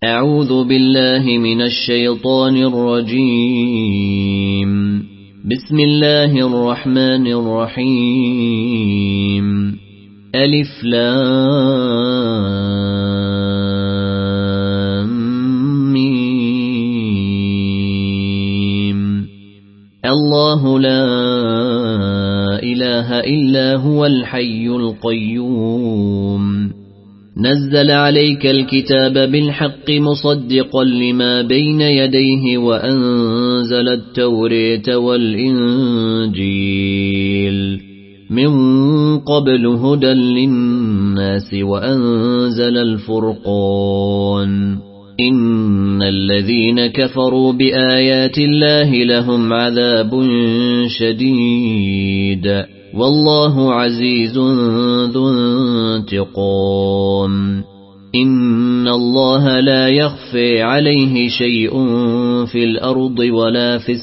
أعوذ بالله من الشيطان الرجيم. بسم الله الرحمن الرحيم. ألف لام ميم. الله لا إله إلا هو الحي القيوم. نزل عليك الكتاب بالحق مصدقا لما بين يديه وأنزل التوراة والإنجيل من قبل هدى للناس وأنزل الفرقان. إن الذين كفروا بآيات الله لهم عذاب شديد والله عزيز ذو انتقام. إن الله لا يخفي عليه شيء في الأرض ولا في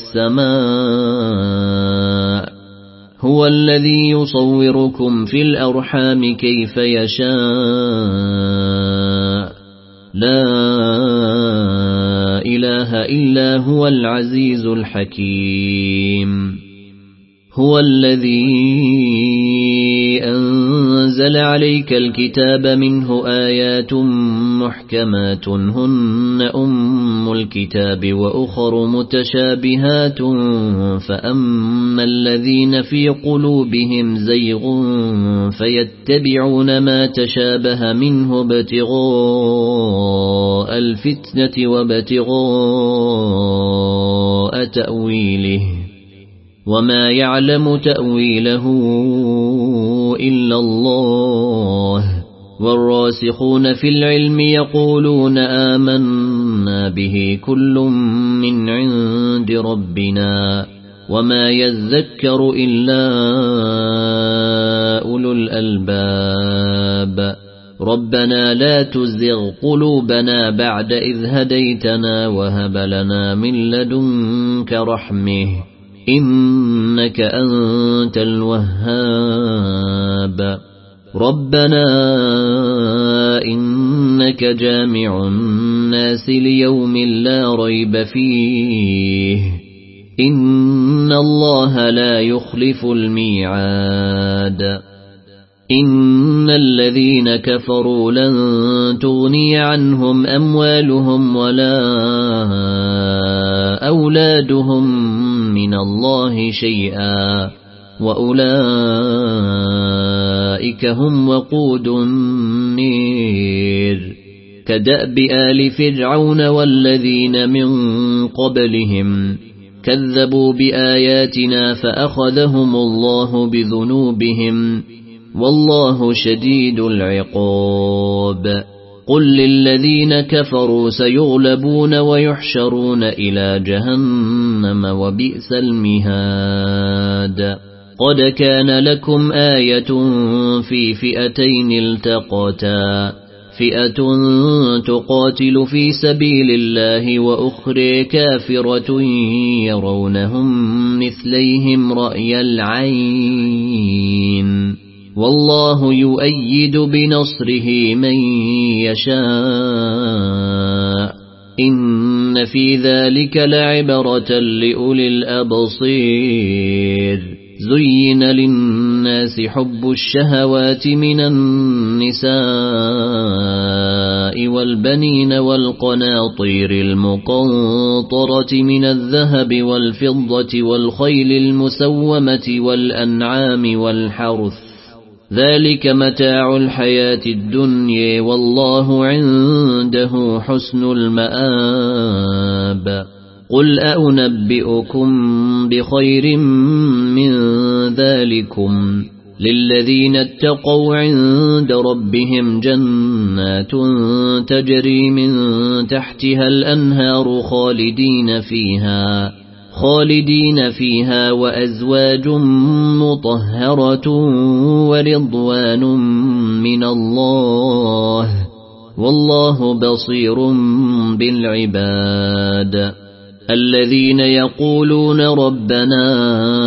السماء. هو الذي يصوركم في الأرحام كيف يشاء. لا إله إلا هو العزيز الحكيم. هو الذي أنزل عليك الكتاب منه آيات محكمات هن أم الكتاب وأخر متشابهات فأما الذين في قلوبهم زيغ فيتبعون ما تشابه منه ابتغاء الفتنة وابتغاء تأويله وما يعلم تأويله إلا الله. والراسخون في العلم يقولون آمنا به كل من عند ربنا وما يذكر إلا أولو الألباب. ربنا لا تزغ قلوبنا بعد إذ هديتنا وهب لنا من لدنك رحمة إنك أنت الوهاب. ربنا إنك جامع الناس ليوم لا ريب فيه إن الله لا يخلف الميعاد. إن الذين كفروا لن تغني عنهم أموالهم ولا أولادهم من الله شيئا وأولئك هم وقود النير. كدأب آل فرعون والذين من قبلهم كذبوا بآياتنا فأخذهم الله بذنوبهم والله شديد العقاب. قل للذين كفروا سيغلبون ويحشرون إلى جهنم وبئس المهاد. قد كان لكم آية في فئتين التقتا فئة تقاتل في سبيل الله وأخرى كافرة يرونهم مثليهم رأي العين والله يؤيد بنصره من يشاء. إن في ذلك لعبرة لأولي الأبصير. زين للناس حب الشهوات من النساء والبنين والقناطير المقنطرة من الذهب والفضة والخيل المسومة والأنعام والحرث ذلك متاع الحياة الدنيا والله عنده حسن المآب. قل أنبئكم بخير من ذلكم للذين اتقوا عند ربهم جنات تجري من تحتها الأنهار خالدين فيها وأزواج مطهرة ورضوان من الله والله بصير بالعباد. الذين يقولون ربنا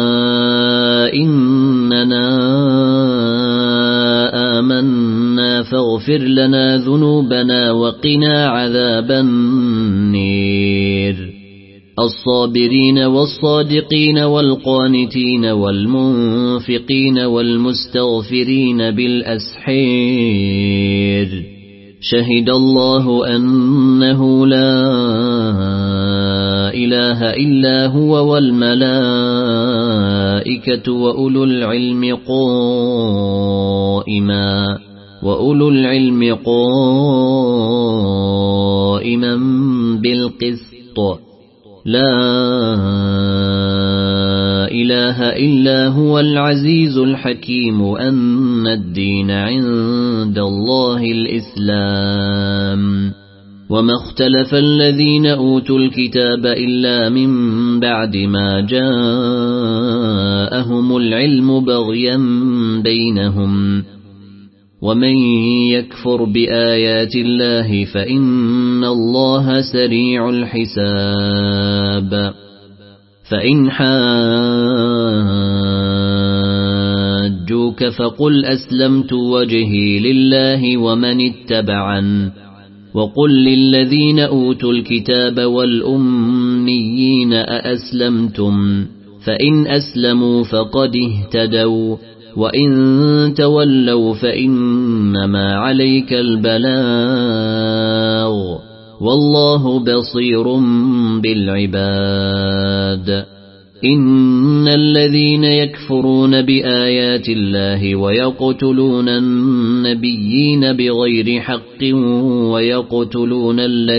إننا آمنا فاغفر لنا ذنوبنا وقنا عذاب النير الصابرين والصادقين والقانتين والمنفقين والمستغفرين بالأسحير شهد الله أنه لا إله إلا هو والملائكة وأولو العلم قائما بالقسط لا إله إلا هو العزيز الحكيم أن الدين عند الله الإسلام وما اختلف الذين أوتوا الكتاب إلا من بعد ما جاءهم العلم بغيا بينهم ومن يكفر بآيات الله فإن الله سريع الحساب فإن حاجوك فقل أسلمت وجهي لله ومن اتبعن وقل للذين أوتوا الكتاب والأميين أأسلمتم فإن أسلموا فقد اهتدوا وإن تولوا فإنما عليك البلاغ والله بصير بالعباد إن الذين يكفرون بآيات الله ويقتلون النبيين بغير حق ويقتلون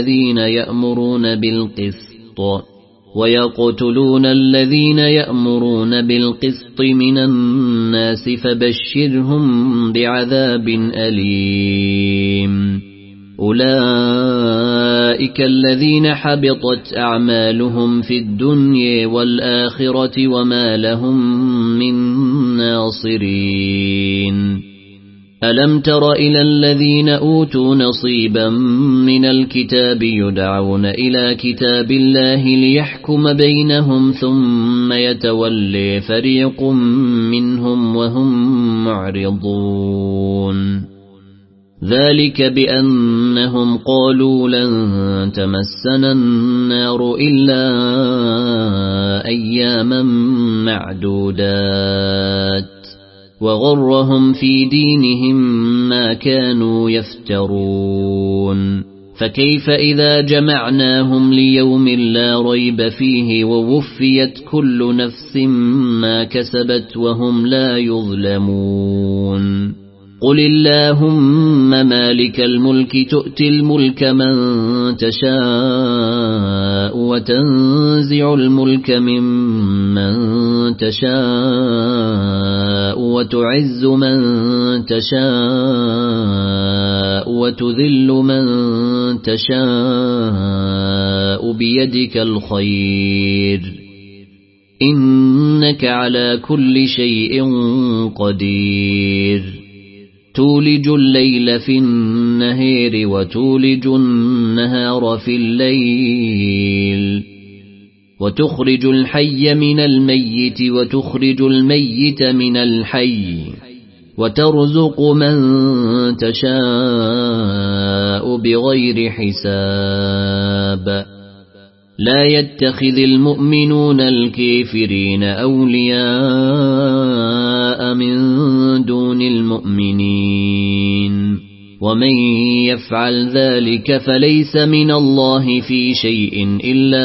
الذين يأمرون بالقسط من الناس فبشرهم بعذاب أليم أولئك الذين حبطت أعمالهم في الدنيا والآخرة وما لهم من ناصرين ألم تر إلى الذين أوتوا نصيبا من الكتاب يدعون إلى كتاب الله ليحكم بينهم ثم يتولي فريق منهم وهم معرضون ذلك بأنهم قالوا لن تمسنا النار إلا أياما معدودات وغرهم في دينهم ما كانوا يفترون فكيف إذا جمعناهم ليوم لا ريب فيه ووفيت كل نفس ما كسبت وهم لا يظلمون قل اللهم مالك الملك تؤتي الملك من تشاء وتنزع الملك ممن تشاء وتعز من تشاء وتذل من تشاء بيدك الخير إنك على كل شيء قدير تولج الليل في النهار وتولج النهار في الليل وتخرج الحي من الميت وتخرج الميت من الحي وترزق من تشاء بغير حساب لا يتخذ المؤمنون الكافرين أولياء من دون المؤمنين ومن يفعل ذلك فليس من الله في شيء إلا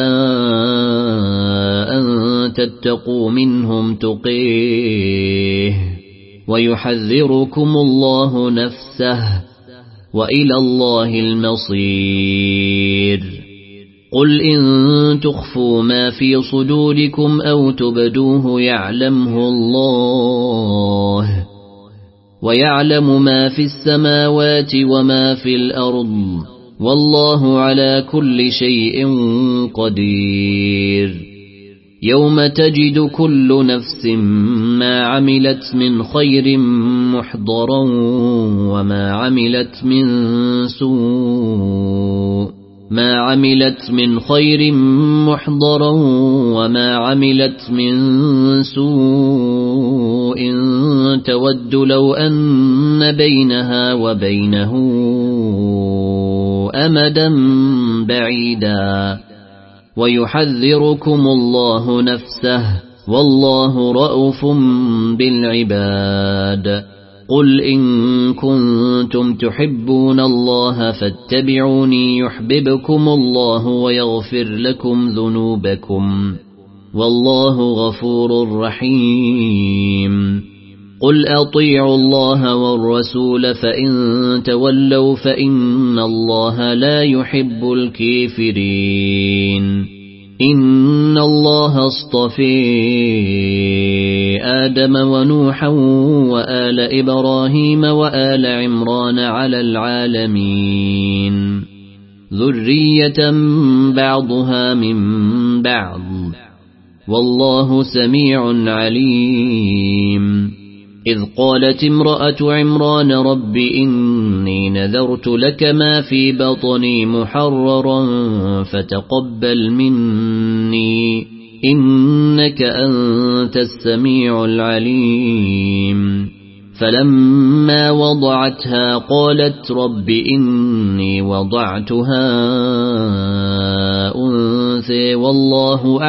أن تتقوا منهم تقيه ويحذركم الله نفسه وإلى الله المصير قل إن تخفوا ما في صدوركم أو تبدوه يعلمه الله ويعلم ما في السماوات وما في الأرض والله على كل شيء قدير يوم تجد كل نفس ما عملت من خير محضرا وما عملت من سوء ما عملت من خير محضرا وما عملت من سوء تود لو أن بينها وبينه أمدا بعيدا ويحذركم الله نفسه والله رءوف بالعباد قل إن كنتم تحبون الله فاتبعوني يحببكم الله ويغفر لكم ذنوبكم والله غفور رحيم قل أطيعوا الله والرسول فإن تولوا فإن الله لا يحب الكافرين إن الله اصطفى آدم ونوحا وآل إبراهيم وآل عمران على العالمين ذرية بعضها من بعض والله سميع عليم إذ قالت امرأة عمران رب إني نذرت لك ما في بطني محررا فتقبل مني إنك أنت السميع العليم فلما وضعتها قالت رب إني وضعتها أنثى والله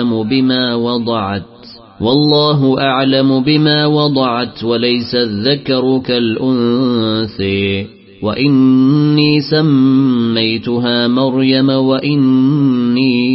أعلم بما وضعت وليس الذكر كالأنثى وإني سميتها مريم وإني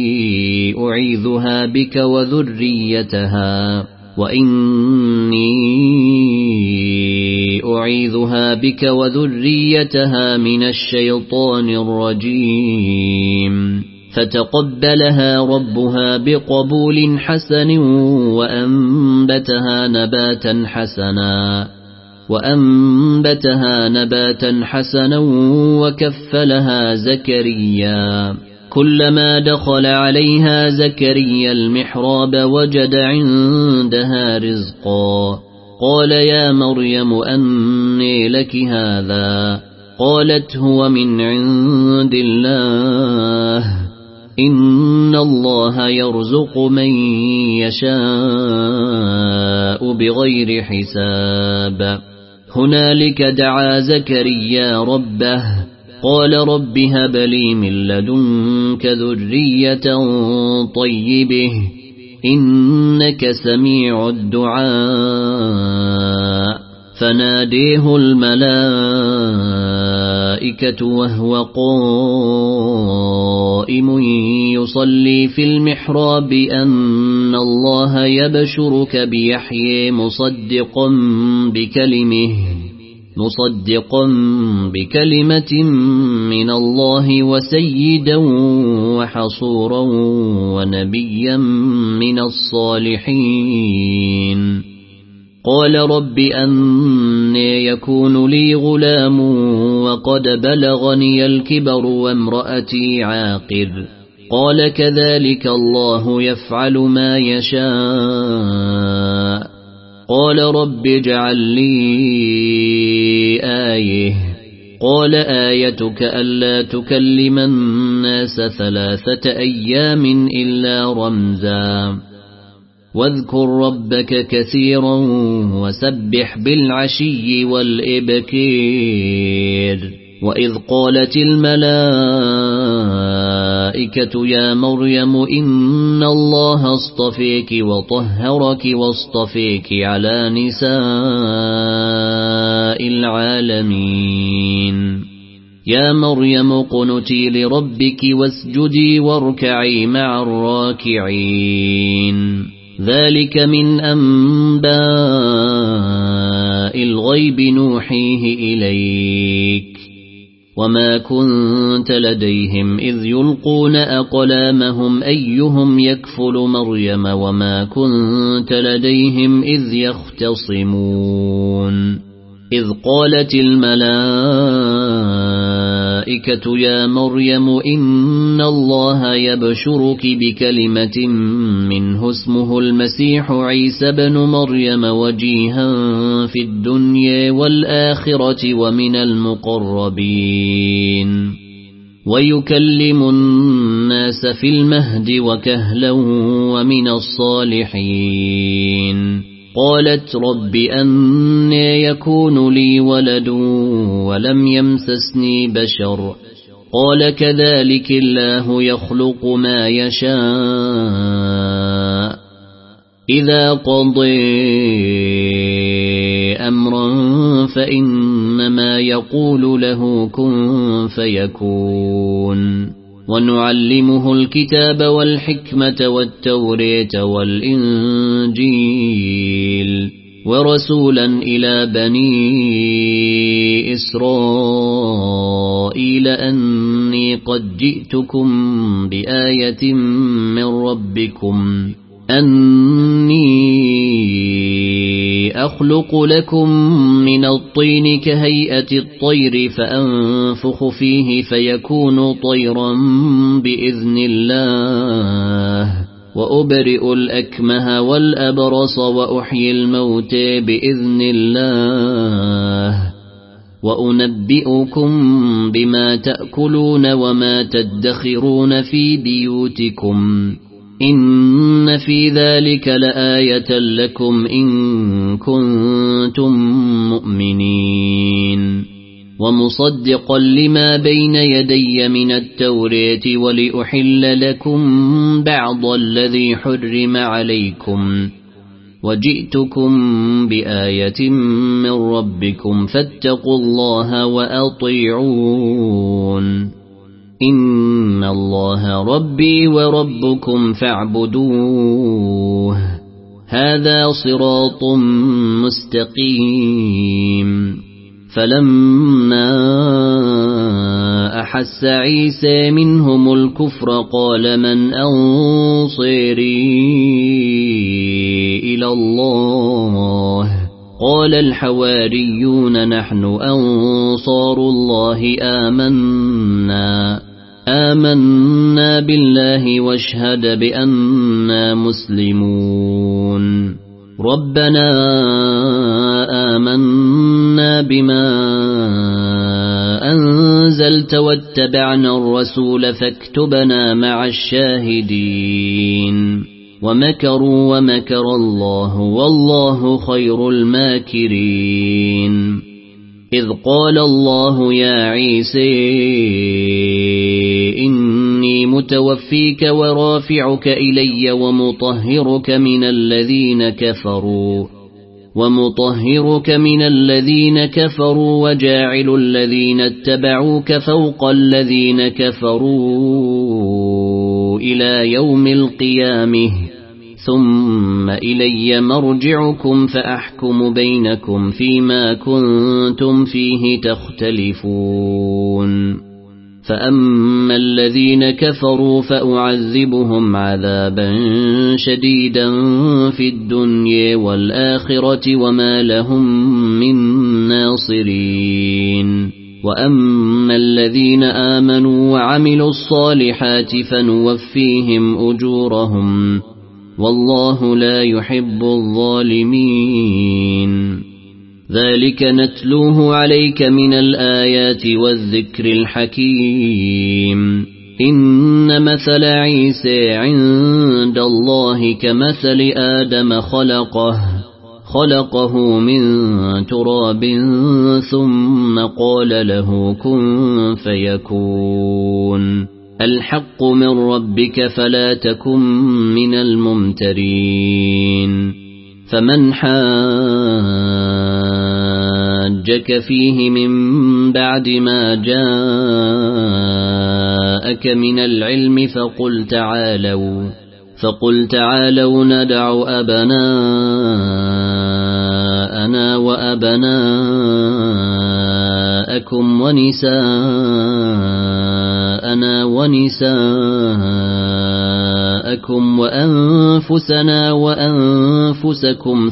أعيذها بك وذريتها من الشيطان الرجيم فتقبلها ربها بقبول حسن وأنبتها نباتا حسنا وكفلها زكريا كلما دخل عليها زكريا المحراب وجد عندها رزقا قال يا مريم أنى لك هذا قالت هو من عند الله إن الله يرزق من يشاء بغير حساب هنالك دعا زكريا ربه قال رب هب لي من لدنك ذرية طيبة إنك سميع الدعاء فناديه الملائكة وهو قائم يصلي في المحراب أن الله يبشرك بيحيى مصدقا بكلمة من الله وسيدا وحصورا ونبيا من الصالحين قال رب أنى يكون لي غلام وقد بلغني الكبر وامرأتي عاقر قال كذلك الله يفعل ما يشاء قال رب اجعل لي آية قال آيتك ألا تكلم الناس 3 أيام إلا رمزا واذكر ربك كثيرا وسبح بالعشي والإبكير وإذ قالت الملائكة يا مريم إن الله اصطفيك وطهرك واصطفيك على نساء العالمين يا مريم اقنتي لربك واسجدي واركعي مع الراكعين ذلك من أنباء الغيب نوحيه إليك وما كنت لديهم إذ يلقون أقلامهم أيهم يكفل مريم وما كنت لديهم إذ يختصمون إذ قالت الملائكة يا مريم إن الله يبشرك بكلمة منه اسمه المسيح عيسى بن مريم وجيها في الدنيا والآخرة ومن المقربين ويكلم الناس في المهد وكهلا ومن الصالحين. قالت رب أنى يكون لي ولد ولم يمسسني بشر قال كذلك الله يخلق ما يشاء إذا قضى أمرا فإنما يقول له كن فيكون. ونعلمه الكتاب والحكمة والتوراة والإنجيل ورسولا إلى بني إسرائيل أني قد جئتكم بآية من ربكم أني أخلق لكم من الطين كهيئة الطير فأنفخ فيه فيكون طيرا بإذن الله وأبرئ الأكمه والأبرص وأحيي الموتى بإذن الله وأنبئكم بما تأكلون وما تدخرون في بيوتكم إن في ذلك لآية لكم إن كنتم مؤمنين. ومصدقا لما بين يدي من التوراة ولأحل لكم بعض الذي حرم عليكم وجئتكم بآية من ربكم فاتقوا الله وأطيعون إن الله ربي وربكم فاعبدوه هذا صراط مستقيم. فلما أحس عيسى منهم الكفر قال من أنصيري إلى الله قال الحواريون نحن أنصار الله آمنا بالله واشهد بأننا مسلمون. ربنا آمنا بما أنزلت واتبعنا الرسول فاكتبنا مع الشاهدين. ومكروا ومكر الله والله خير الماكرين. إذ قال الله يا عيسى إني متوفيك ورافعك إلي ومطهرك من الذين كفروا وجاعل الذين اتبعوك فوق الذين كفروا إلى يوم القيامة ثم إلي مرجعكم فأحكم بينكم فيما كنتم فيه تختلفون. فأما الذين كفروا فأعذبهم عذابا شديدا في الدنيا والآخرة وما لهم من ناصرين. وأما الذين آمنوا وعملوا الصالحات فنوفيهم أجورهم والله لا يحب الظالمين. ذلك نتلوه عليك من الآيات والذكر الحكيم. إن مثل عيسى عند الله كمثل آدم خلقه من تراب ثم قال له كن فيكون. الحق من ربك فلا تكن من الممترين. فمن حاجك فيه من بعد ما جاءك من العلم فقل تعالوا ندع أبناءنا وأبناءكم ونساءنا ونساءكم وأنفسنا وأنفسكم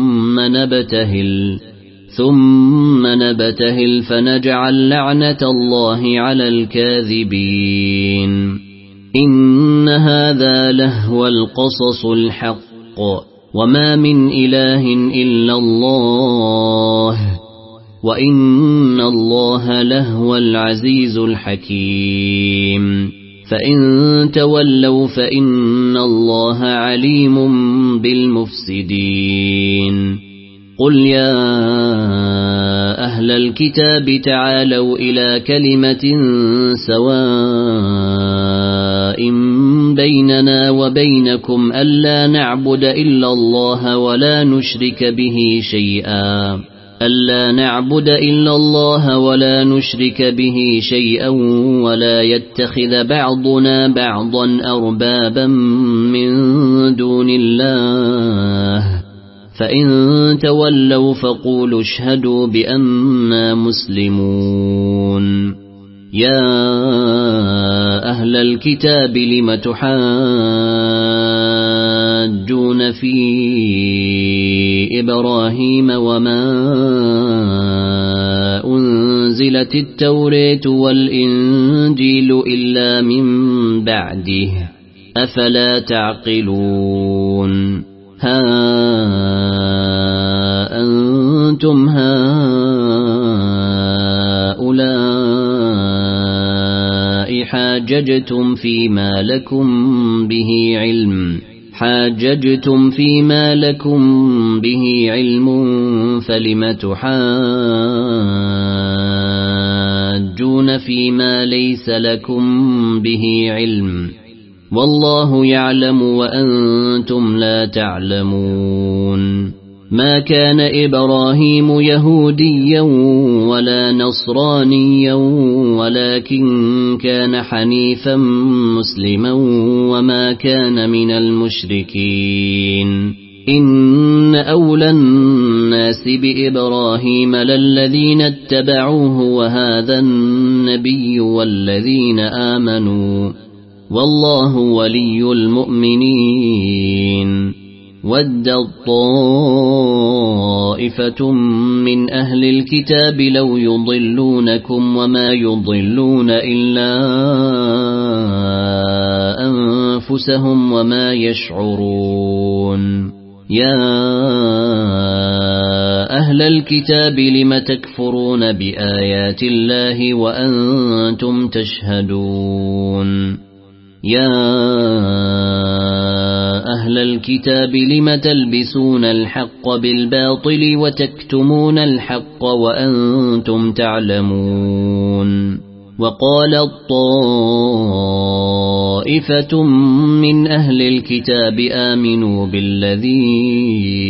ثم نبتهل فنجعل لعنة الله على الكاذبين. إن هذا لهو القصص الحق وما من إله إلا الله وإن الله لهو العزيز الحكيم فإن تولوا فإن الله عليم بالمفسدين قل يا أهل الكتاب تعالوا إلى كلمة سواء بيننا وبينكم ألا نعبد إلا الله ولا نشرك به شيئا ولا يتخذ بعضنا بعضا أربابا من دون الله فإن تولوا فقولوا اشهدوا بأننا مسلمون يا أهل الكتاب لم تحاجون في إبراهيم وما أنزلت التوراة والإنجيل إلا من بعده أفلا تعقلون ها أنتم هؤلاء حاججتم فيما لكم به علم فلم تحاجون فيما ليس لكم به علم والله يعلم وأنتم لا تعلمون ما كان إبراهيم يهوديا ولا نصرانيا ولكن كان حنيفا مسلما وما كان من المشركين إن أولى الناس بإبراهيم للذين اتبعوه وهذا النبي والذين آمنوا والله ولي المؤمنين ودت طائفة من أهل الكتاب لو يضلونكم وما يضلون إلا أنفسهم وما يشعرون يا أهل الكتاب لم تكفرون بآيات الله وأنتم تشهدون يا أهل الكتاب لم تلبسون الحق بالباطل وتكتمون الحق وأنتم تعلمون وقالت طائفة من أهل الكتاب آمنوا بالذي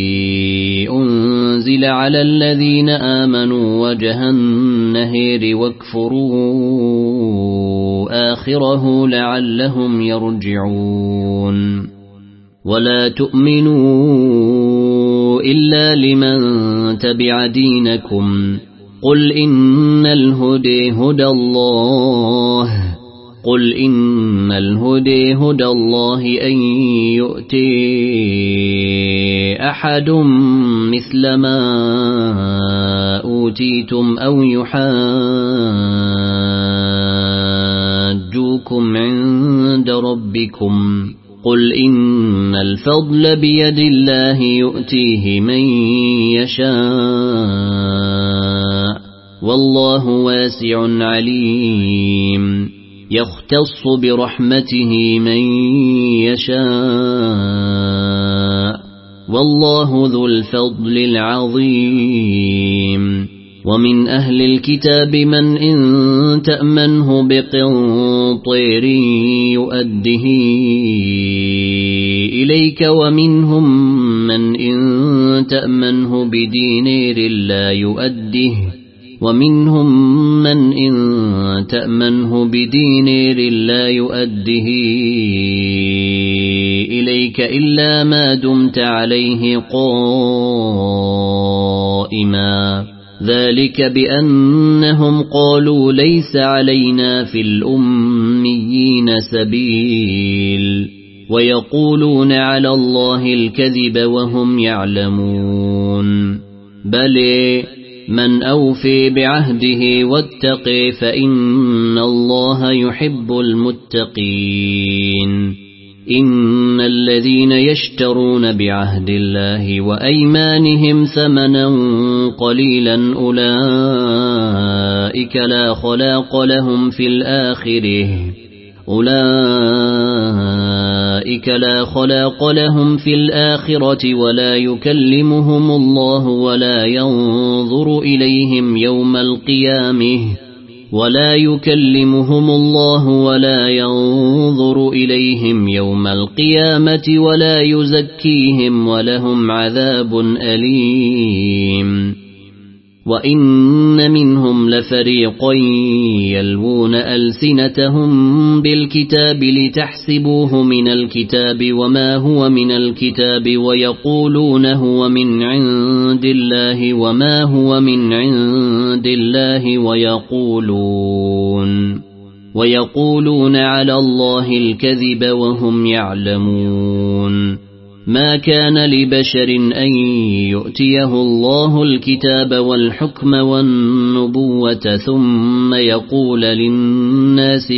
أنزل على الذين آمنوا وجه النهار واكفروا آخره لعلهم يرجعون ولا تؤمنوا إلا لمن تبع دينكم قل إن الهدى هدى الله أن يؤتي أحد مثل ما أوتيتم أو يحاجوكم عند ربكم قل إن الفضل بيد الله يؤتيه من يشاء والله واسع عليم يختص برحمته من يشاء والله ذو الفضل العظيم ومن أهل الكتاب من إن تأمنه بقنطير يؤده إليك ومنهم من إن تأمنه بدينار لا يؤده إليك إلا ما دمت عليه قائما ذلك بأنهم قالوا ليس علينا في الأميين سبيل ويقولون على الله الكذب وهم يعلمون بل من أوفي بعهده واتقي فإن الله يحب المتقين إن الذين يشترون بعهد الله وأيمانهم ثمنا قليلا أولئك لا خلاق لهم في الآخرة ولا يكلمهم الله ولا ينظر إليهم يوم القيامة ولا يزكيهم ولهم عذاب أليم وإن منهم لفريقا يلوون ألسنتهم بالكتاب لتحسبوه من الكتاب وما هو من الكتاب ويقولون هو من عند الله وما هو من عند الله ويقولون على الله الكذب وهم يعلمون ما كان لبشر أن يؤتيه الله الكتاب والحكم والنبوة ثم يقول للناس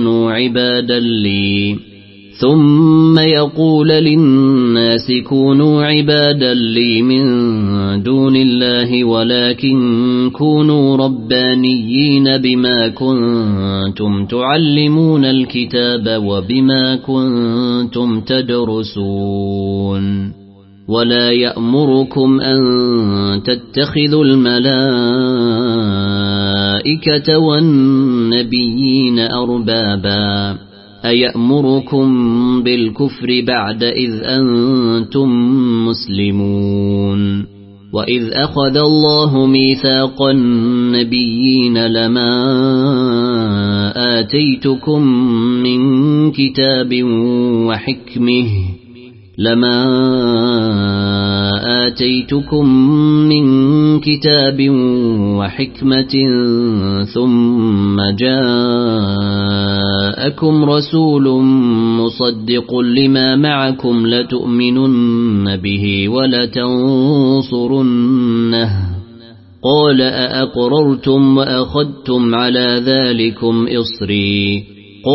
كونوا عبادا لي من دون الله ولكن كونوا ربانيين بما كنتم تعلمون الكتاب وبما كنتم تدرسون ولا يأمركم أن تتخذوا الملائكة والنبيين أربابا أيأمركم بالكفر بعد إذ أنتم مسلمون وإذ أخذ الله ميثاق النبيين لما آتيتكم من كتاب وحكمة ثم جاءكم رسول مصدق لما معكم لتؤمنن به ولتنصرنه قال أأقررتم وأخذتم على ذلكم إصري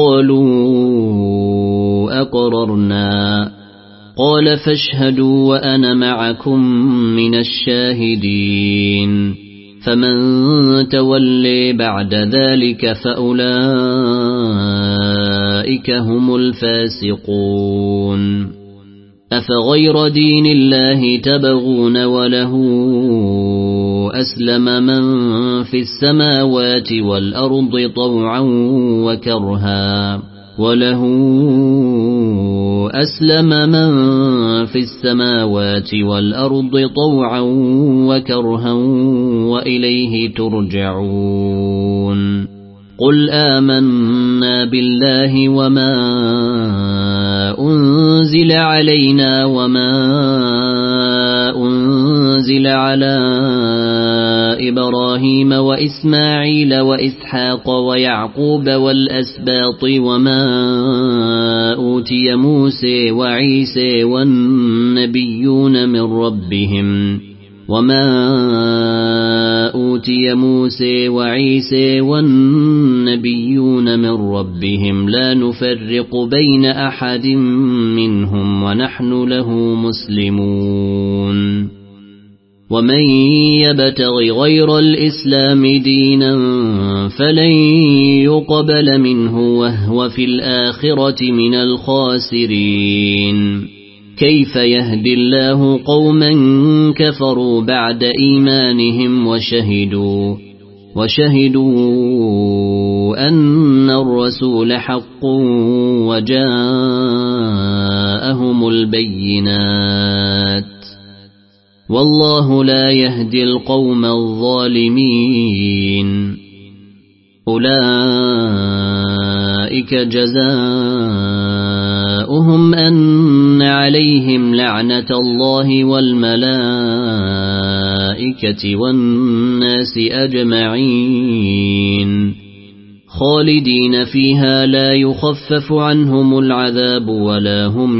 قالوا أقررنا قال فاشهدوا وأنا معكم من الشاهدين فمن تولي بعد ذلك فأولئك هم الفاسقون أفغير دين الله تبغون وله أسلم من في السماوات والأرض طوعا وكرها وإليه ترجعون قل آمنا بالله وما أنزل علينا وما أنزل على إبراهيم وإسماعيل وإسحاق ويعقوب والأسباط وما أوتي موسى وعيسى والنبيون من ربهم لا نفرق بين أحد منهم ونحن له مسلمون ومن يبتغ غير الإسلام دينا فلن يقبل منه وهو في الآخرة من الخاسرين كيف يهدي الله قوما كفروا بعد إيمانهم وشهدوا أن الرسول حق وجاءهم البينات والله لا يهدي القوم الظالمين أولئك جزاؤهم أن عليهم لعنة الله والملائكة والناس أجمعين خالدين فيها لا يخفف عنهم العذاب ولا هم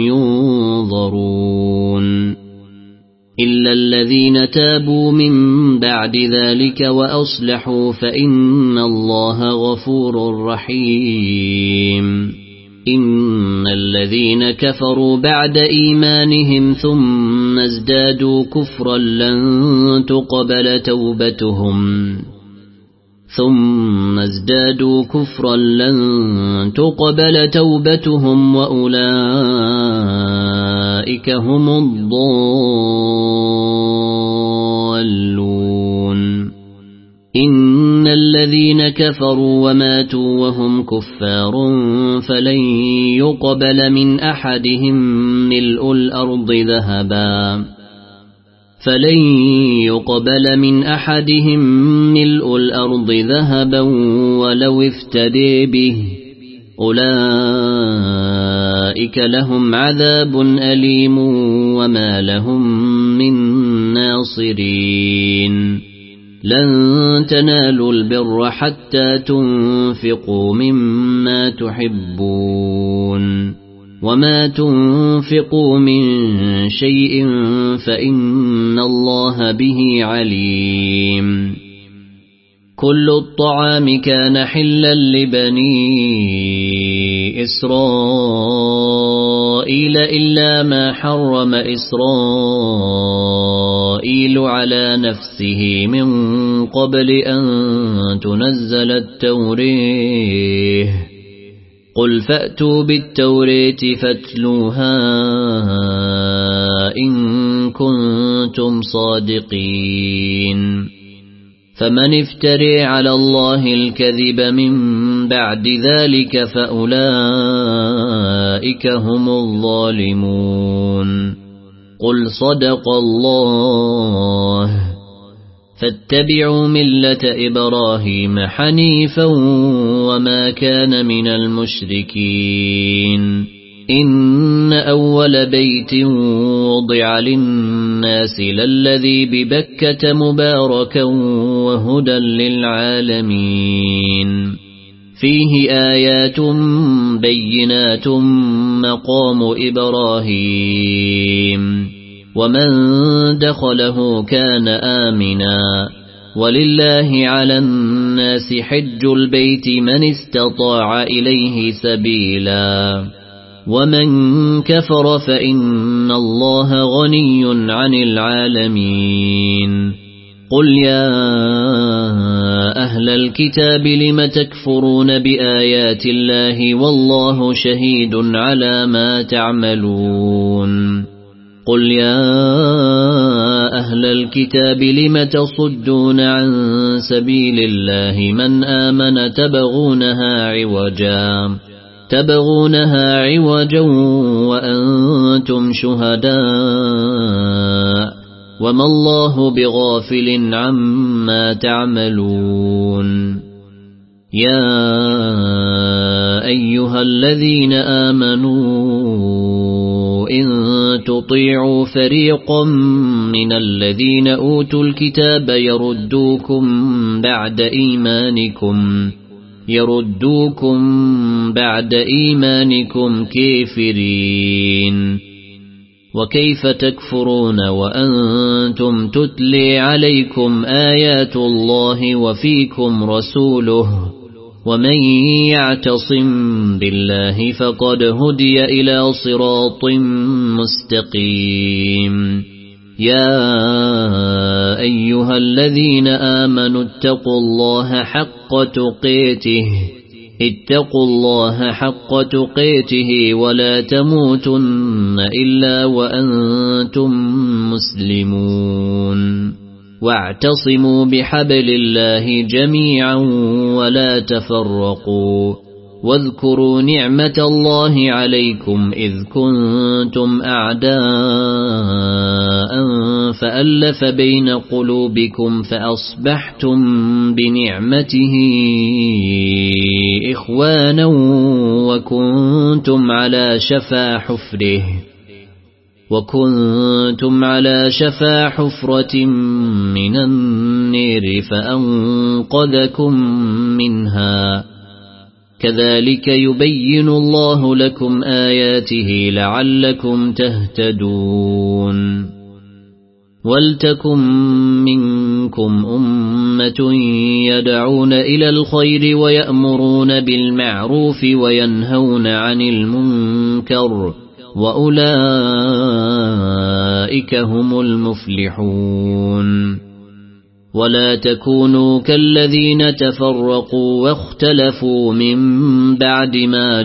ينظرون إلا الذين تابوا من بعد ذلك وأصلحوا فإن الله غفور رحيم إن الذين كفروا بعد إيمانهم ثم ازدادوا كفرا لن تقبل توبتهم وأولئك هم الضالون إن الذين كفروا وماتوا وهم كفار فلن يقبل من أحدهم ملء الأرض ذهبا ولو افتدي به أولئك لهم عذاب أليم وما لهم من ناصرين لن تنالوا البر حتى تنفقوا مما تحبون وما تنفقوا من شيء فإن الله به عليم كل الطعام كان حلا لبني إسرائيل إلا ما حرم إسرائيل على نفسه من قبل أن تنزل التوريه قل فأتوا بالتوراة فاتلوها إن كنتم صادقين فمن افتري على الله الكذب من بعد ذلك فأولئك هم الظالمون قل صدق الله فاتبعوا ملة إبراهيم حنيفا وما كان من المشركين إن أول بيت وضع للناس للذي ببكة مباركا وهدى للعالمين فيه آيات بينات مقام إبراهيم ومن دخله كان آمنا ولله على الناس حج البيت من استطاع إليه سبيلا ومن كفر فإن الله غني عن العالمين قل يا أهل الكتاب لم تكفرون بآيات الله والله شهيد على ما تعملون قل يا أهل الكتاب لم تصدون عن سبيل الله من آمن تبغونها عوجا وأنتم شهداء وما الله بغافل عما تعملون يا أيها الذين آمنوا إن تطيعوا فريقا من الذين أوتوا الكتاب يردوكم بعد إيمانكم كافرين وكيف تكفرون وأنتم تتلي عليكم آيات الله وفيكم رسوله ومن يعتصم بالله فقد هدي إلى صراط مستقيم يا أيها الذين آمنوا اتقوا الله حق تقاته ولا تموتن إلا وأنتم مسلمون واعتصموا بحبل الله جميعا ولا تفرقوا واذكروا نعمة الله عليكم إذ كنتم أعداء فألف بين قلوبكم فأصبحتم بنعمته إخوانا وكنتم على شفا حفرة من النار فأنقذكم منها كذلك يبين الله لكم آياته لعلكم تهتدون ولتكن منكم أمة يدعون إلى الخير ويأمرون بالمعروف وينهون عن المنكر وأولئك هم المفلحون ولا تكونوا كالذين تفرقوا واختلفوا من بعد ما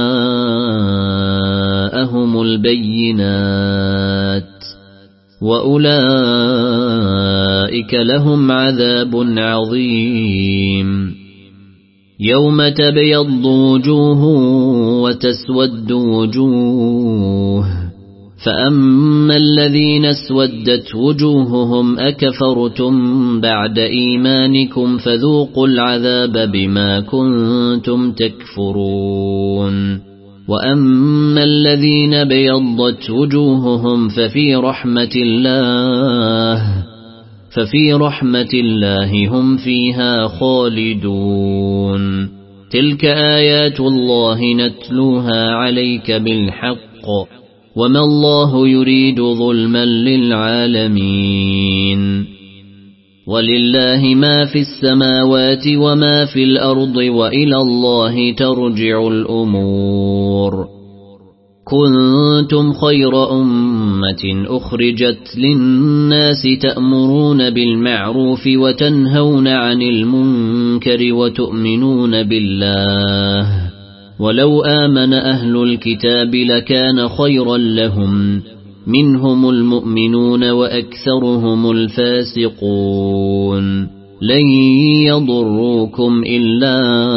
جاءهم البينات وأولئك لهم عذاب عظيم يوم تبيض وجوه وتسود وجوه فأما الذين اسودت وجوههم أكفرتم بعد إيمانكم فذوقوا العذاب بما كنتم تكفرون وأما الذين بيضت وجوههم ففي رحمة الله هم فيها خالدون تلك آيات الله نتلوها عليك بالحق وما الله يريد ظلما للعالمين ولله ما في السماوات وما في الأرض وإلى الله ترجع الأمور كنتم خير أمة أخرجت للناس تأمرون بالمعروف وتنهون عن المنكر وتؤمنون بالله ولو آمن أهل الكتاب لكان خيرا لهم منهم المؤمنون وأكثرهم الفاسقون لن يضروكم إلا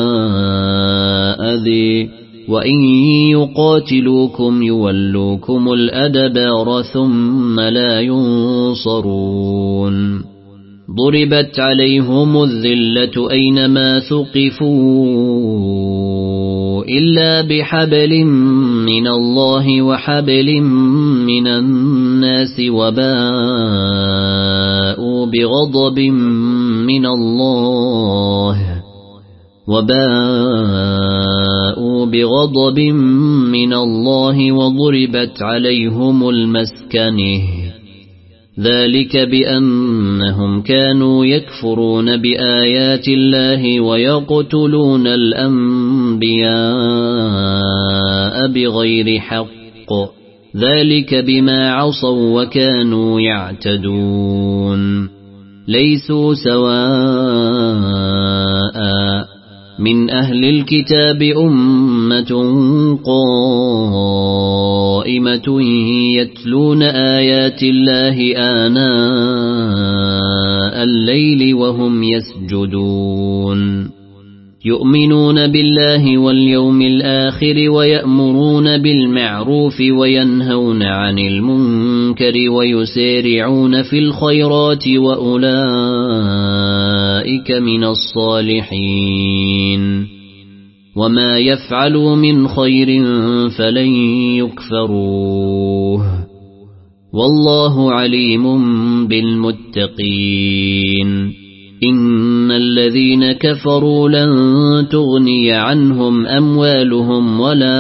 أذى وإن يقاتلوكم يولوكم الأدبار ثم لا ينصرون ضربت عليهم الذلة أينما ثقفوا إلا بحبل من الله وحبل من الناس وباءوا بغضب من الله وضربت عليهم المسكنة ذلك بأنهم كانوا يكفرون بآيات الله ويقتلون الأنبياء بغير حق ذلك بما عصوا وكانوا يعتدون ليسوا سواء من أهل الكتاب أمة قائمة يتلون آيات الله آناء الليل وهم يسجدون يؤمنون بالله واليوم الآخر ويأمرون بالمعروف وينهون عن المنكر ويسارعون في الخيرات وأولئك من الصالحين وما يفعلوا من خير فلن يكفروه والله عليم بالمتقين إن الذين كفروا لن تغني عنهم أموالهم ولا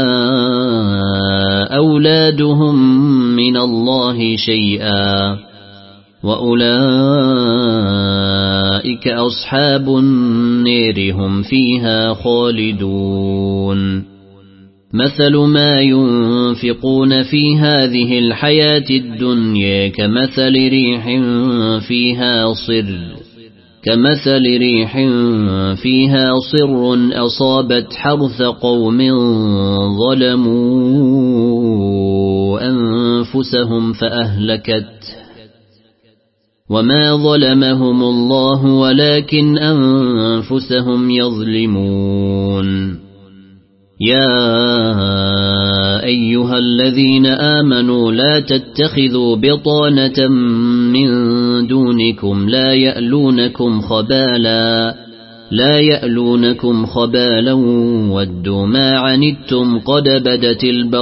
أولادهم من الله شيئا وأولئك أصحاب النار هم فيها خالدون مثل ما ينفقون في هذه الحياة الدنيا كمثل ريح فيها صر أصابت حرث قوم ظلموا أنفسهم فأهلكت وما ظلمهم الله ولكن أنفسهم يظلمون يا أيها الذين آمنوا لا تتخذوا بطانة من دونكم لا يألونكم خبالا ودوا ما عنتم قد بدت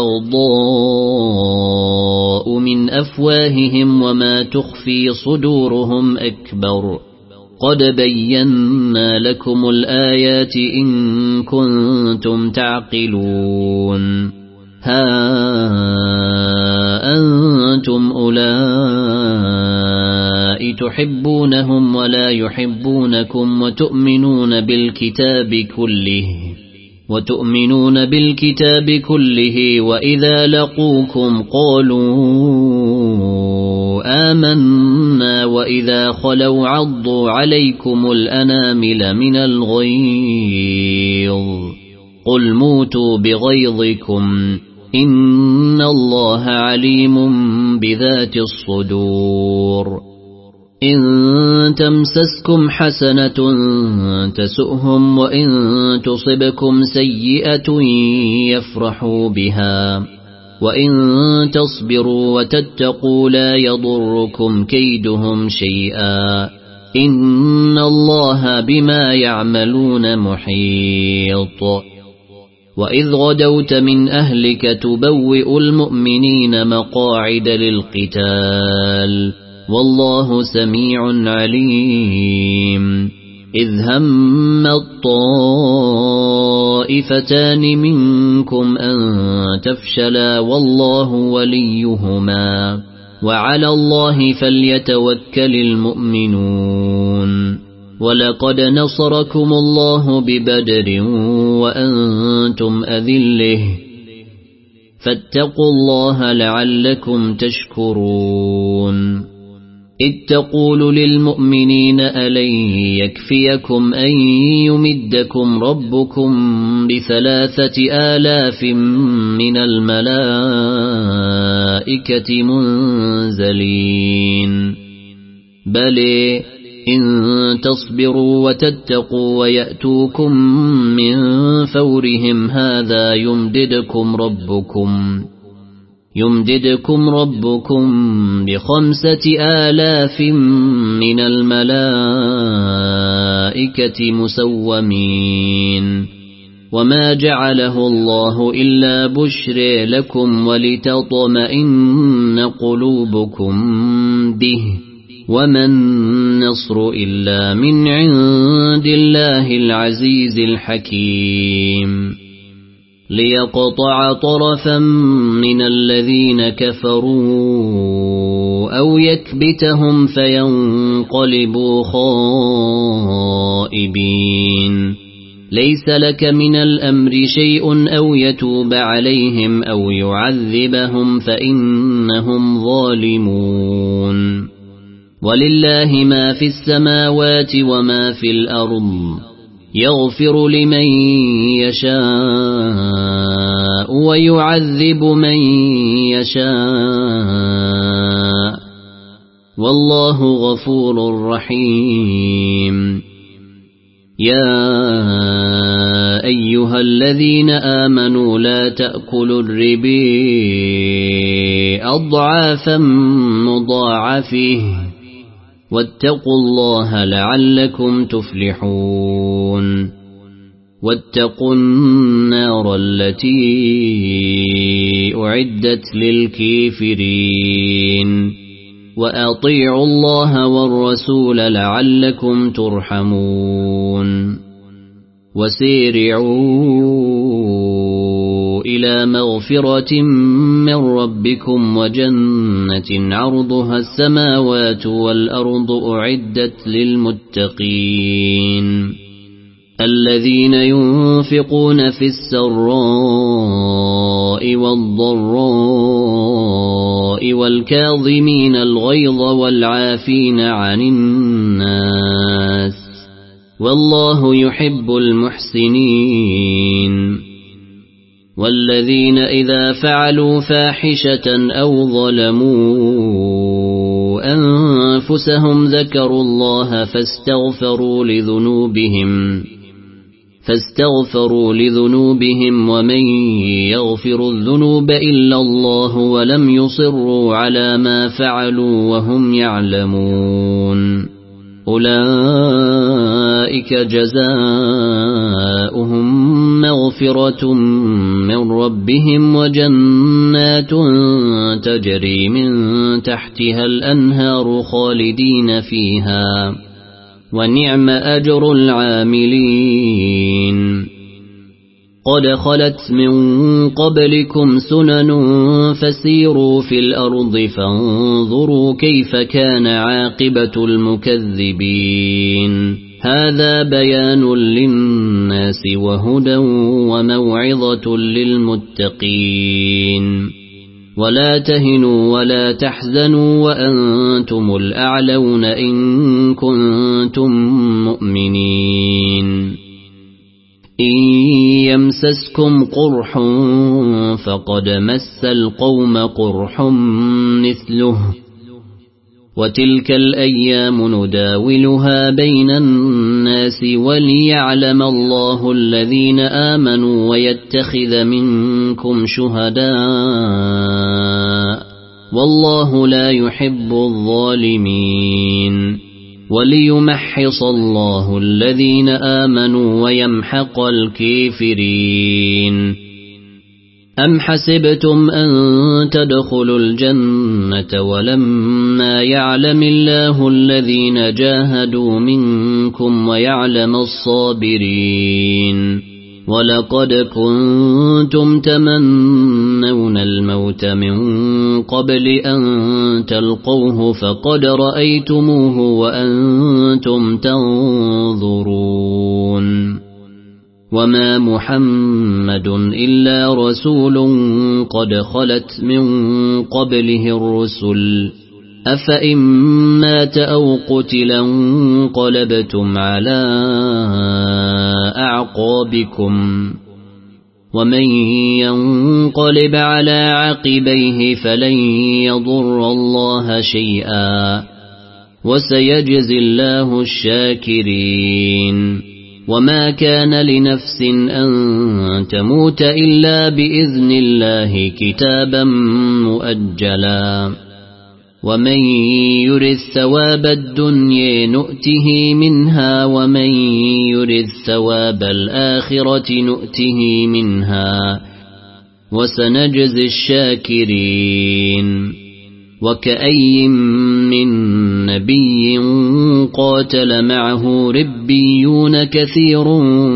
البغضاء من أفواههم وما تخفي صدورهم أكبر قد بينا لكم الآيات إن كنتم تعقلون ها أنتم أولئك تحبونهم ولا يحبونكم وتؤمنون بالكتاب كله وإذا لقوكم قالوا آمنا وإذا خلوا عضوا عليكم الأنامل من الغيظ قل موتوا بغيظكم إن الله عليم بذات الصدور إن تمسسكم حسنة تسؤهم وإن تصبكم سيئة يفرحوا بها وإن تصبروا وتتقوا لا يضركم كيدهم شيئا إن الله بما يعملون محيط وإذ غدوت من أهلك تبوئ المؤمنين مقاعد للقتال والله سميع عليم إذ هم الطائفتان منكم أن تفشلا والله وليهما وعلى الله فليتوكل المؤمنون ولقد نصركم الله ببدر وأنتم أذله فاتقوا الله لعلكم تشكرون إذ تقول للمؤمنين ألن يكفيكم أن يمدكم ربكم ب3,000 من الملائكة منزلين بل إن تصبروا وتتقوا ويأتوكم من فورهم هذا يمددكم ربكم ب5,000 من الملائكة مسومين وما جعله الله إلا بشر لكم ولتطمئن قلوبكم به وما النصر إلا من عند الله العزيز الحكيم ليقطع طرفا من الذين كفروا أو يكبتهم فينقلبوا خائبين ليس لك من الأمر شيء أو يتوب عليهم أو يعذبهم فإنهم ظالمون ولله ما في السماوات وما في الأرض يغفر لمن يشاء ويعذب من يشاء والله غفور رحيم يا أيها الذين آمنوا لا تأكلوا الربا أضعافا مضاعفة واتقوا الله لعلكم تفلحون واتقوا النار التي أعدت للكافرين وأطيعوا الله والرسول لعلكم ترحمون وسارعوا إلى مغفرة من ربكم وجنة عرضها السماوات والأرض أعدت للمتقين الذين ينفقون في السراء والضراء والكاظمين الغيظ والعافين عن الناس والله يحب المحسنين والذين إذا فعلوا فاحشة أو ظلموا أنفسهم ذكروا الله فاستغفروا لذنوبهم ومن يغفر الذنوب إلا الله ولم يصروا على ما فعلوا وهم يعلمون أولئك جزاؤهم مغفرة من ربهم وجنات تجري من تحتها الأنهار خالدين فيها ونعم أجر العاملين قد خلت من قبلكم سنن فسيروا في الأرض فانظروا كيف كان عاقبة المكذبين هذا بيان للناس وهدى وموعظة للمتقين ولا تهنوا ولا تحزنوا وأنتم الأعلون إن كنتم مؤمنين إن يمسسكم قرح فقد مس القوم قرح مثله وتلك الأيام نداولها بين الناس وليعلم الله الذين آمنوا ويتخذ منكم شهداء والله لا يحب الظالمين وليمحص الله الذين آمنوا ويمحق الكافرين أم حسبتم أن تدخلوا الجنة ولما يعلم الله الذين جاهدوا منكم ويعلم الصابرين ولقد كنتم تمنون الموت من قبل أن تلقوه فقد رأيتموه وأنتم تنظرون وما محمد إلا رسول قد خلت من قبله الرسل أفإن مات أو قتلا انقلبتم على أعقابكم ومن ينقلب على عقبيه فلن يضر الله شيئا وسيجزي الله الشاكرين وما كان لنفس أن تموت إلا بإذن الله كتابا مؤجلا ومن يرد ثواب الدنيا نؤته منها ومن يرد ثواب الآخرة نؤته منها وسنجزي الشاكرين وكأي من نبي قاتل معه ربيون كثير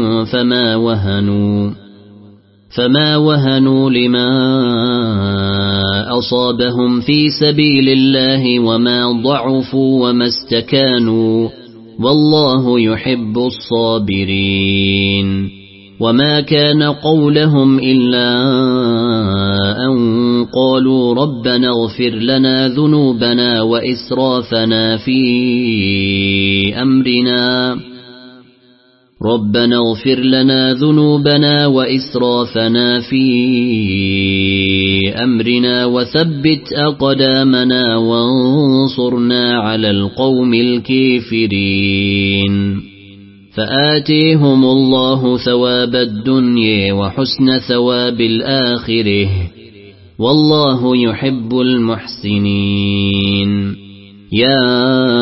فما وهنوا لما أصابهم في سبيل الله وما ضعفوا وما استكانوا والله يحب الصابرين وما كان قولهم إلا أن قالوا ربنا اغفر لنا ذنوبنا وإسرافنا في أمرنا وثبت أقدامنا وانصرنا على القوم الكافرين فآتيهم الله ثواب الدنيا وحسن ثواب الآخرة والله يحب المحسنين يا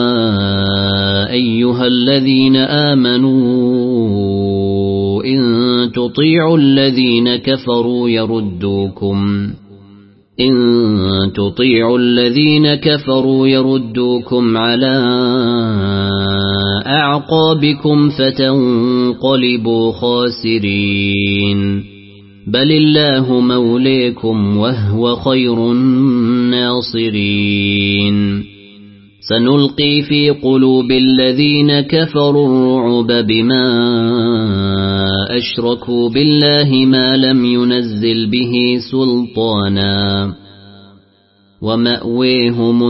أيها الذين آمنوا إن تطيعوا الذين كفروا يردوكم على أعقابكم فتنقلبوا خاسرين بل الله موليكم وهو خير الناصرين سنلقي في قلوب الذين كفروا الرعب بما أشركوا بالله ما لم ينزل به سلطانا ومأويهم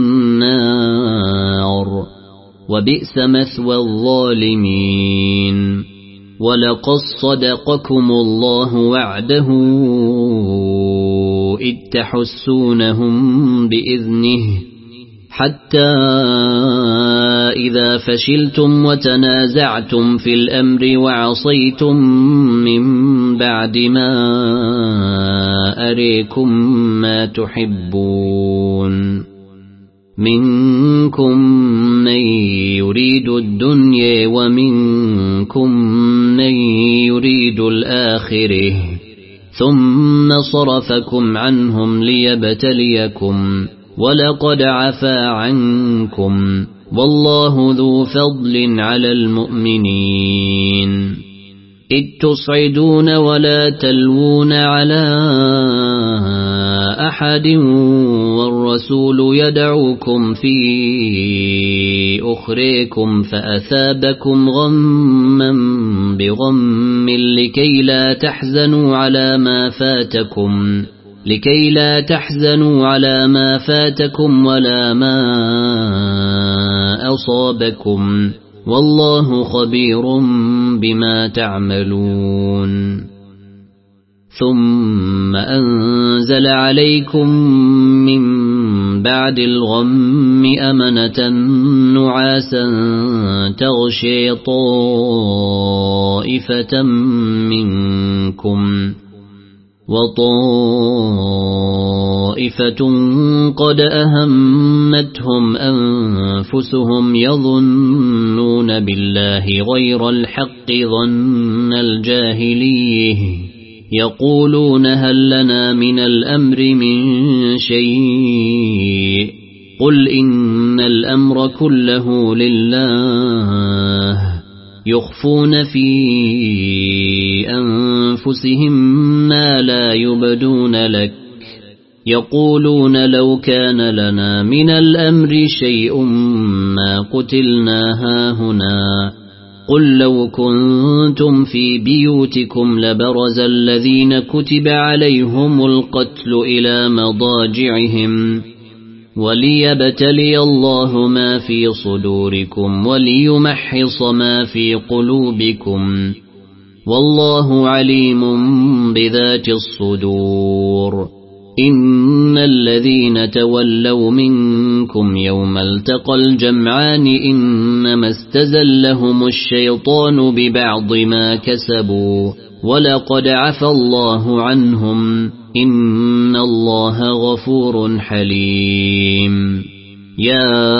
النار وبئس مثوى الظالمين ولقد صدقكم الله وعده إذ تحسونهم بإذنه حتى إذا فشلتم وتنازعتم في الأمر وعصيتم من بعد ما أريكم ما تحبون منكم من يريد الدنيا ومنكم من يريد الآخرة ثم صرفكم عنهم ليبتليكم ولقد عفا عنكم والله ذو فضل على المؤمنين إذ تصعدون ولا تلوون على أحد والرسول يدعوكم في أخريكم فأثابكم غما بغم لكي لا تحزنوا على ما فاتكم ولا ما أصابكم والله خبير بما تعملون ثم أنزل عليكم من بعد الغم أمنة نعاسا تغشي طائفة منكم وطائفة قد أهمتهم أنفسهم يظنون بالله غير الحق ظن الجاهليه يقولون هل لنا من الأمر من شيء قل إن الأمر كله لله يخفون في أنفسهم ما لا يبدون لك يقولون لو كان لنا من الأمر شيء ما قتلنا هاهنا قل لو كنتم في بيوتكم لبرز الذين كتب عليهم القتل إلى مضاجعهم وليبتلي الله ما في صدوركم وليمحص ما في قلوبكم والله عليم بذات الصدور إن الذين تولوا منكم يوم التقى الجمعان إنما استزلهم الشيطان ببعض ما كسبوا ولقد عفى الله عنهم إن الله غفور حليم يا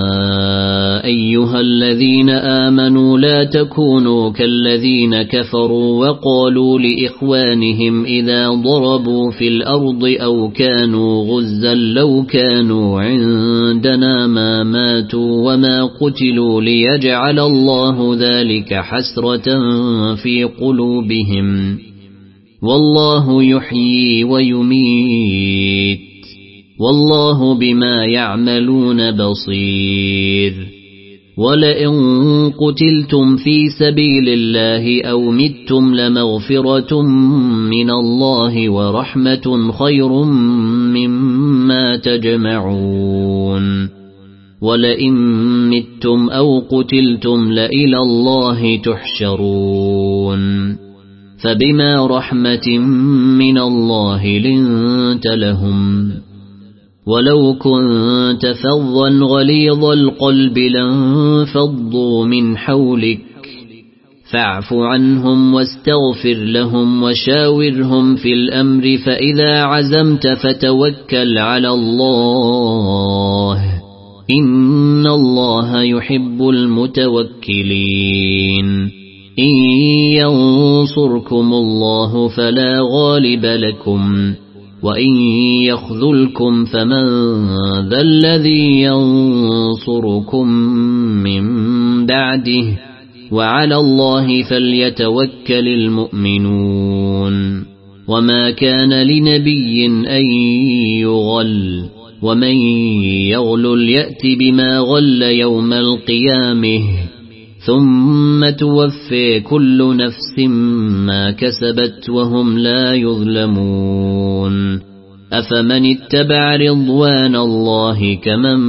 أيها الذين آمنوا لا تكونوا كالذين كفروا وقالوا لإخوانهم إذا ضربوا في الأرض أو كانوا غزا لو كانوا عندنا ما ماتوا وما قتلوا ليجعل الله ذلك حسرة في قلوبهم والله يحيي ويميت والله بما يعملون بصير ولئن قتلتم في سبيل الله أو متم لمغفرة من الله ورحمة خير مما تجمعون ولئن متم أو قتلتم لإلى الله تحشرون فبما رحمة من الله لنت لهم ولو كنت فظا غليظ القلب لانفضوا من حولك فاعف عنهم واستغفر لهم وشاورهم في الأمر فإذا عزمت فتوكل على الله إن الله يحب المتوكلين إن ينصركم الله فلا غالب لكم وإن يخذلكم فمن ذا الذي ينصركم من بعده وعلى الله فليتوكل المؤمنون وما كان لنبي أن يغل ومن يغلل يأت بما غل يوم القيامة ثم توفي كل نفس ما كسبت وهم لا يظلمون أفمن اتبع رضوان الله كمن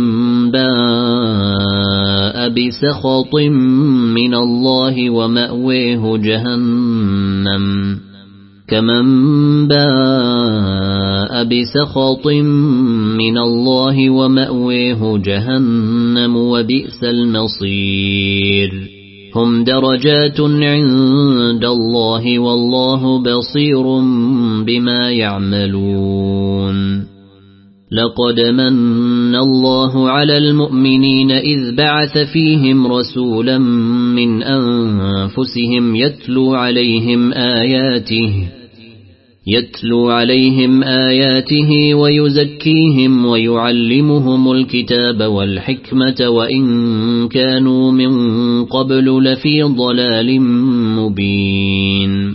باء بسخط من الله ومأويه جهنم وبئس المصير هم درجات عند الله والله بصير بما يعملون لقد من الله على المؤمنين إذ بعث فيهم رسولا من أنفسهم يتلو عليهم آياته يتلو عليهم آياته ويزكيهم ويعلمهم الكتاب والحكمة وإن كانوا من قبل لفي ضلال مبين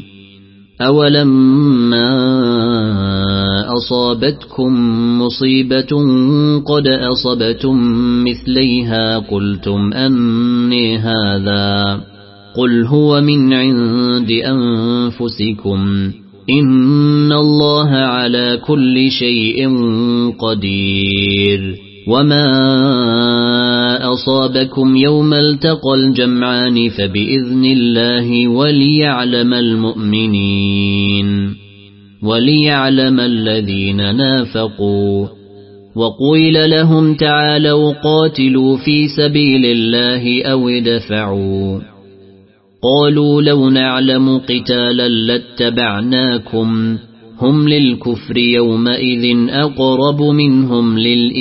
أولما أصابتكم مصيبة قد أصبتم مثليها قلتم أني هذا قل هو من عند أنفسكم إن الله على كل شيء قدير وما أصابكم يوم التقى الجمعان فبإذن الله وليعلم الذين نافقوا وقيل لهم تعالوا قاتلوا في سبيل الله أو ادفعوا قالوا لو نعلم قتالا لاتبعناكم هم للكفر يومئذ أقرب منهم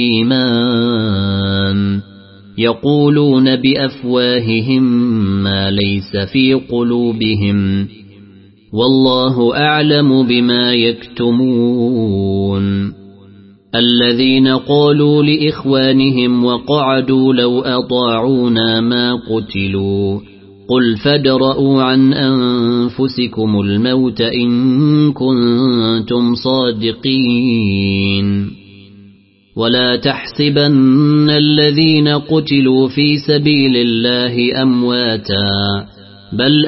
للإيمان يقولون بأفواههم ما ليس في قلوبهم والله أعلم بما يكتمون الذين قالوا لإخوانهم وقعدوا لو أطاعونا ما قتلوا قل فادرءوا عن أنفسكم الموت إن كنتم صادقين ولا تحسبن الذين قتلوا في سبيل الله أمواتا بل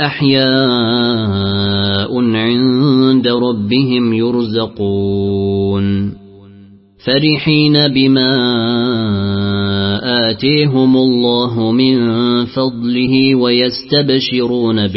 أحياء عند ربهم يرزقون فرحين بما آتيهم الله من فضله ويستبشرون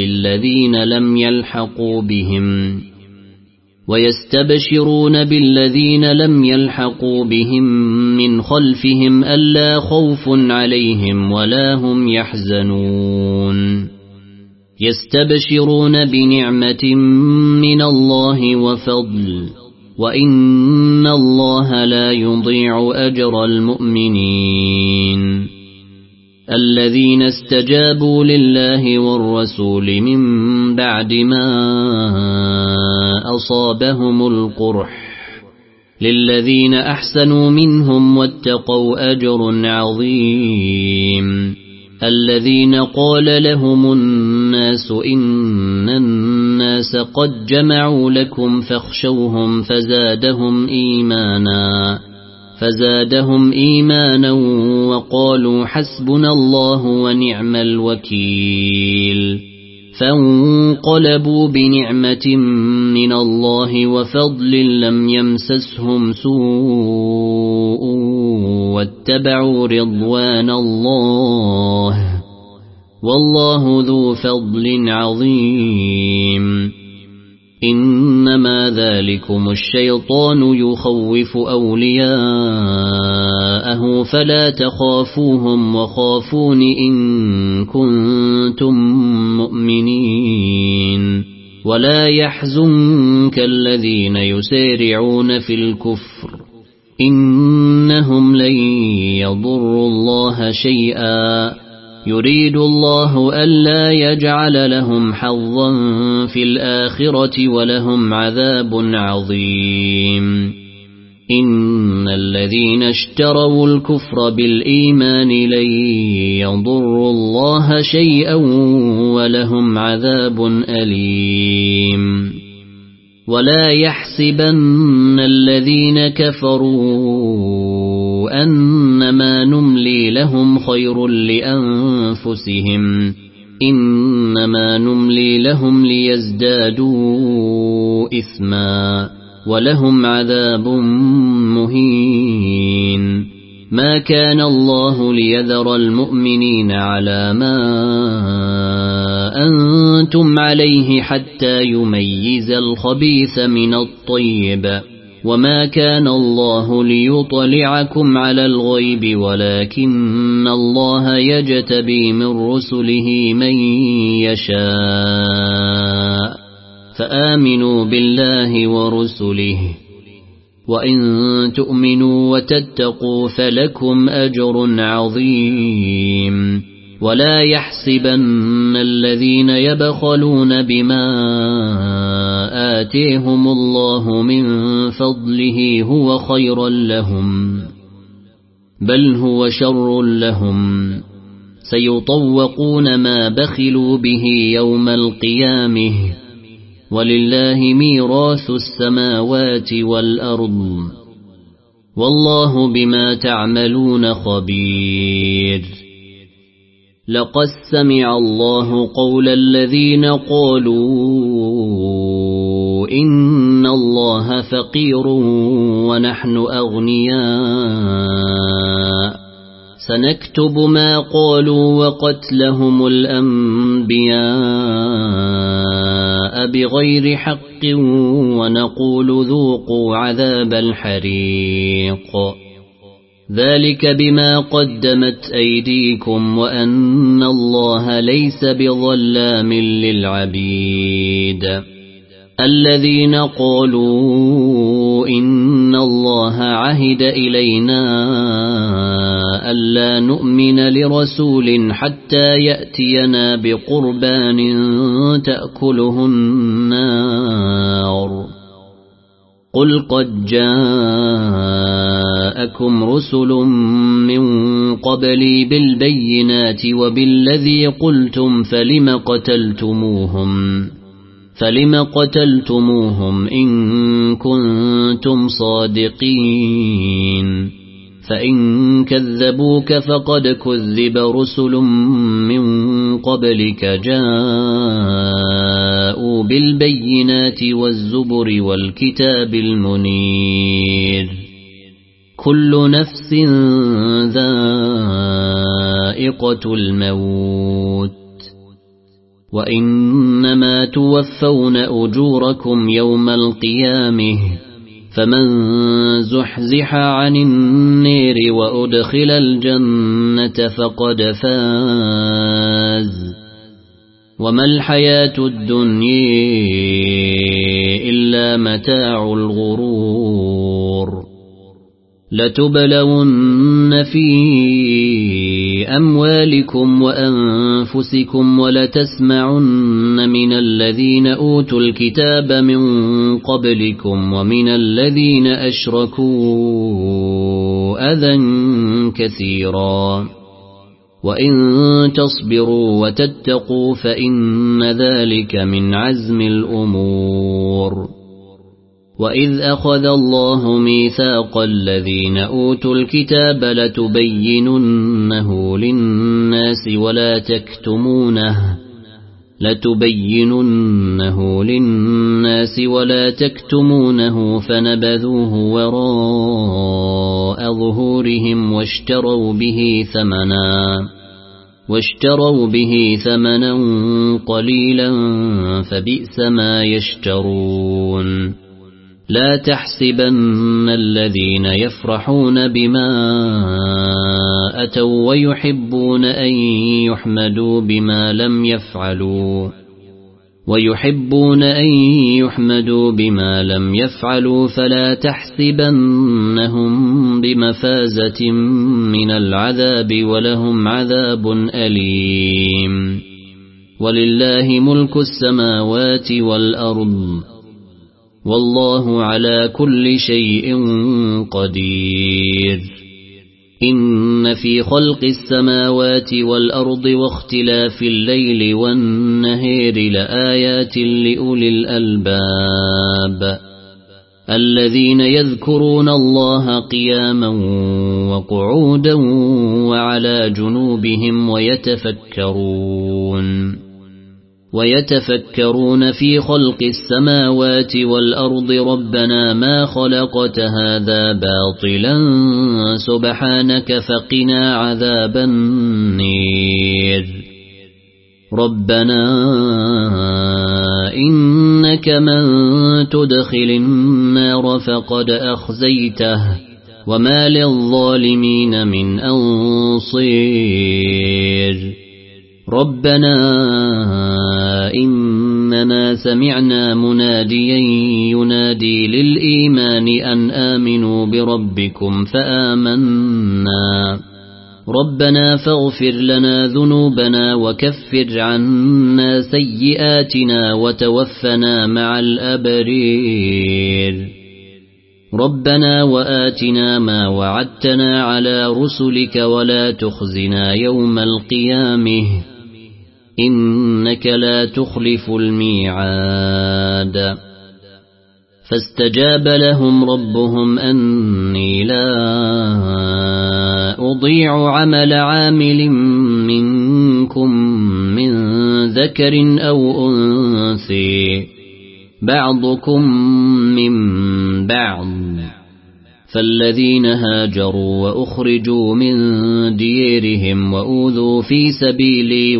بالذين لم يلحقوا بهم من خلفهم ألا خوف عليهم ولا هم يحزنون يستبشرون بنعمة من الله وفضل وإن الله لا يضيع أجر المؤمنين الذين استجابوا لله والرسول من بعد ما أصابهم القرح للذين أحسنوا منهم واتقوا أجر عظيم الذين قال لهم الناس إن الناس قد جمعوا لكم فاخشوهم فزادهم إيمانا وقالوا حسبنا الله ونعم الوكيل فانقلبوا بنعمة من الله وفضل لم يمسسهم سوء واتبعوا رضوان الله والله ذو فضل عظيم إنما ذلكم الشيطان يخوف أولياءه فلا تخافوهم وخافون إن كنتم مؤمنين ولا يحزنك الذين يسارعون في الكفر إنهم لن يضروا الله شيئا يريد الله ألا يجعل لهم حظا في الآخرة ولهم عذاب عظيم إن الذين اشتروا الكفر بالإيمان لن يضروا الله شيئا ولهم عذاب أليم ولا يحسبن الذين كفروا أنما نملي لهم خير لأنفسهم إنما نملي لهم ليزدادوا إثما ولهم عذاب مهين ما كان الله ليذر المؤمنين على ما أنتم عليه حتى يميز الخبيث من الطيب وما كان الله ليطلعكم على الغيب ولكن الله يجتبي من رسله من يشاء فآمنوا بالله ورسله وإن تؤمنوا وتتقوا فلكم أجر عظيم ولا يحسبن الذين يبخلون بما آتيهم الله من فضله هو خيرا لهم بل هو شر لهم سيطوقون ما بخلوا به يوم القيامة ولله ميراث السماوات والأرض والله بما تعملون خبير لقد سمع الله قول الذين قالوا إن الله فقير ونحن أغنياء سنكتب ما قالوا وقتلهم الأنبياء بغير حق ونقول ذوقوا عذاب الحريق ذلك بما قدمت أيديكم وأن الله ليس بظلام للعبيد الذين قالوا إن الله عهد إلينا ألا نؤمن لرسول حتى يأتينا بقربان تأكله النار قل قد جاءكم رسل من قبلي بالبينات وبالذي قلتم فلم قتلتموهم إن كنتم صادقين فإن كذبوك فقد كذب رسل من قبلك جاءوا بالبينات والزبر والكتاب المنير كل نفس ذائقة الموت وإنما توفون أجوركم يوم القيامة فمن زحزح عن النار وأدخل الجنة فقد فاز وما الحياة الدنيا إلا متاع الغرور لتبلون في أموالكم وأنفسكم ولتسمعن من الذين أوتوا الكتاب من قبلكم ومن الذين أشركوا أذى كثيرا وإن تصبروا وتتقوا فإن ذلك من عزم الأمور وإذ أخذ الله ميثاق الذين أوتوا الكتاب لتبيننه للناس ولا تكتمونه فنبذوه وراء ظهورهم واشتروا به ثمنا قليلا فبئس ما يشترون لا تحسبن الذين يفرحون بما أتوا ويحبون أن يحمدوا بما لم يفعلوا فلا تحسبنهم بمفازة من العذاب ولهم عذاب أليم ولله ملك السماوات والأرض والله على كل شيء قدير إن في خلق السماوات والأرض واختلاف الليل والنهار لآيات لأولي الألباب الذين يذكرون الله قياما وقعودا وعلى جنوبهم ويتفكرون في خلق السماوات والأرض ربنا ما خلقت هذا باطلا سبحانك فقنا عذاب النير ربنا إنك من تدخل النار فقد أخزيته وما للظالمين من أنصير ربنا إننا سمعنا مناديا ينادي للإيمان أن آمنوا بربكم فآمنا ربنا فاغفر لنا ذنوبنا وكفر عنا سيئاتنا وتوفنا مع الأبرير ربنا وآتنا ما وعدتنا على رسلك ولا تخزنا يوم القيامة إنك لا تخلف الميعاد فاستجاب لهم ربهم أني لا أضيع عمل عامل منكم من ذكر أو أنثى بعضكم من بعض فالذين هاجروا وأخرجوا من ديارهم وأوذوا في سبيلي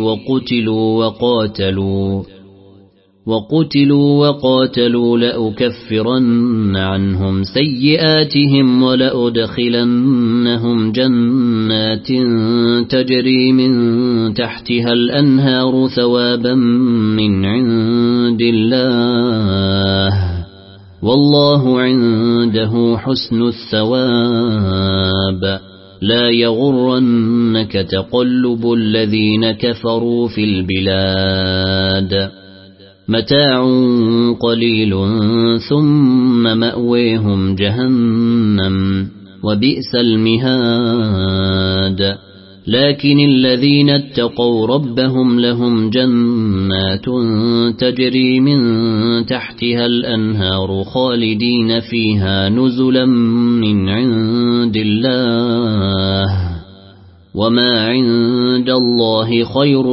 وقتلوا وقاتلوا لأكفرن عنهم سيئاتهم ولأدخلنهم جنات تجري من تحتها الأنهار ثوابا من عند الله والله عنده حسن الثواب لا يغرنك تقلب الذين كفروا في البلاد متاع قليل ثم مأويهم جهنم وبئس المهاد لكن الذين اتقوا ربهم لهم جنات تجري من تحتها الأنهار خالدين فيها نزلا من عند الله وما عند الله خير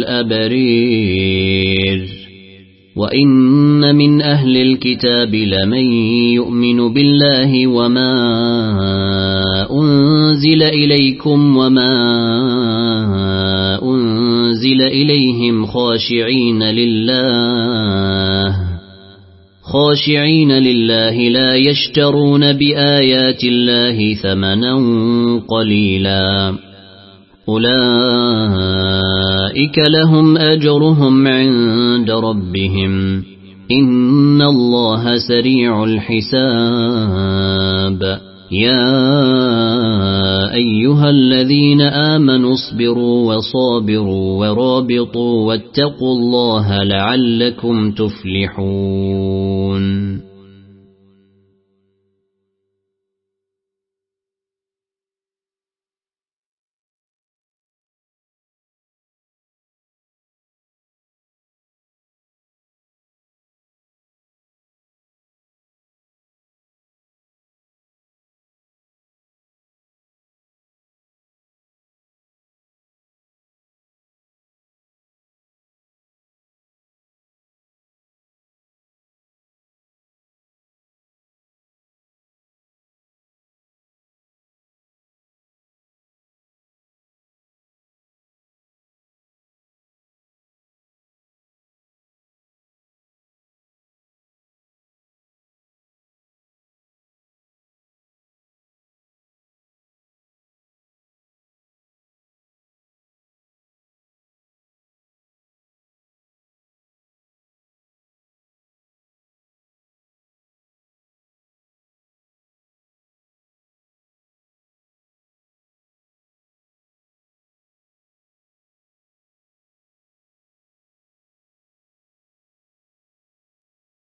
للأبرير وإن من أهل الكتاب لمن يؤمن بالله وما أنزل إليكم وما أنزل إليهم خاشعين لله لا يشترون بآيات الله ثمنا قليلا أولئك لهم أجرهم عند ربهم إن الله سريع الحساب يا أيها الذين آمنوا اصبروا وصابروا ورابطوا واتقوا الله لعلكم تفلحون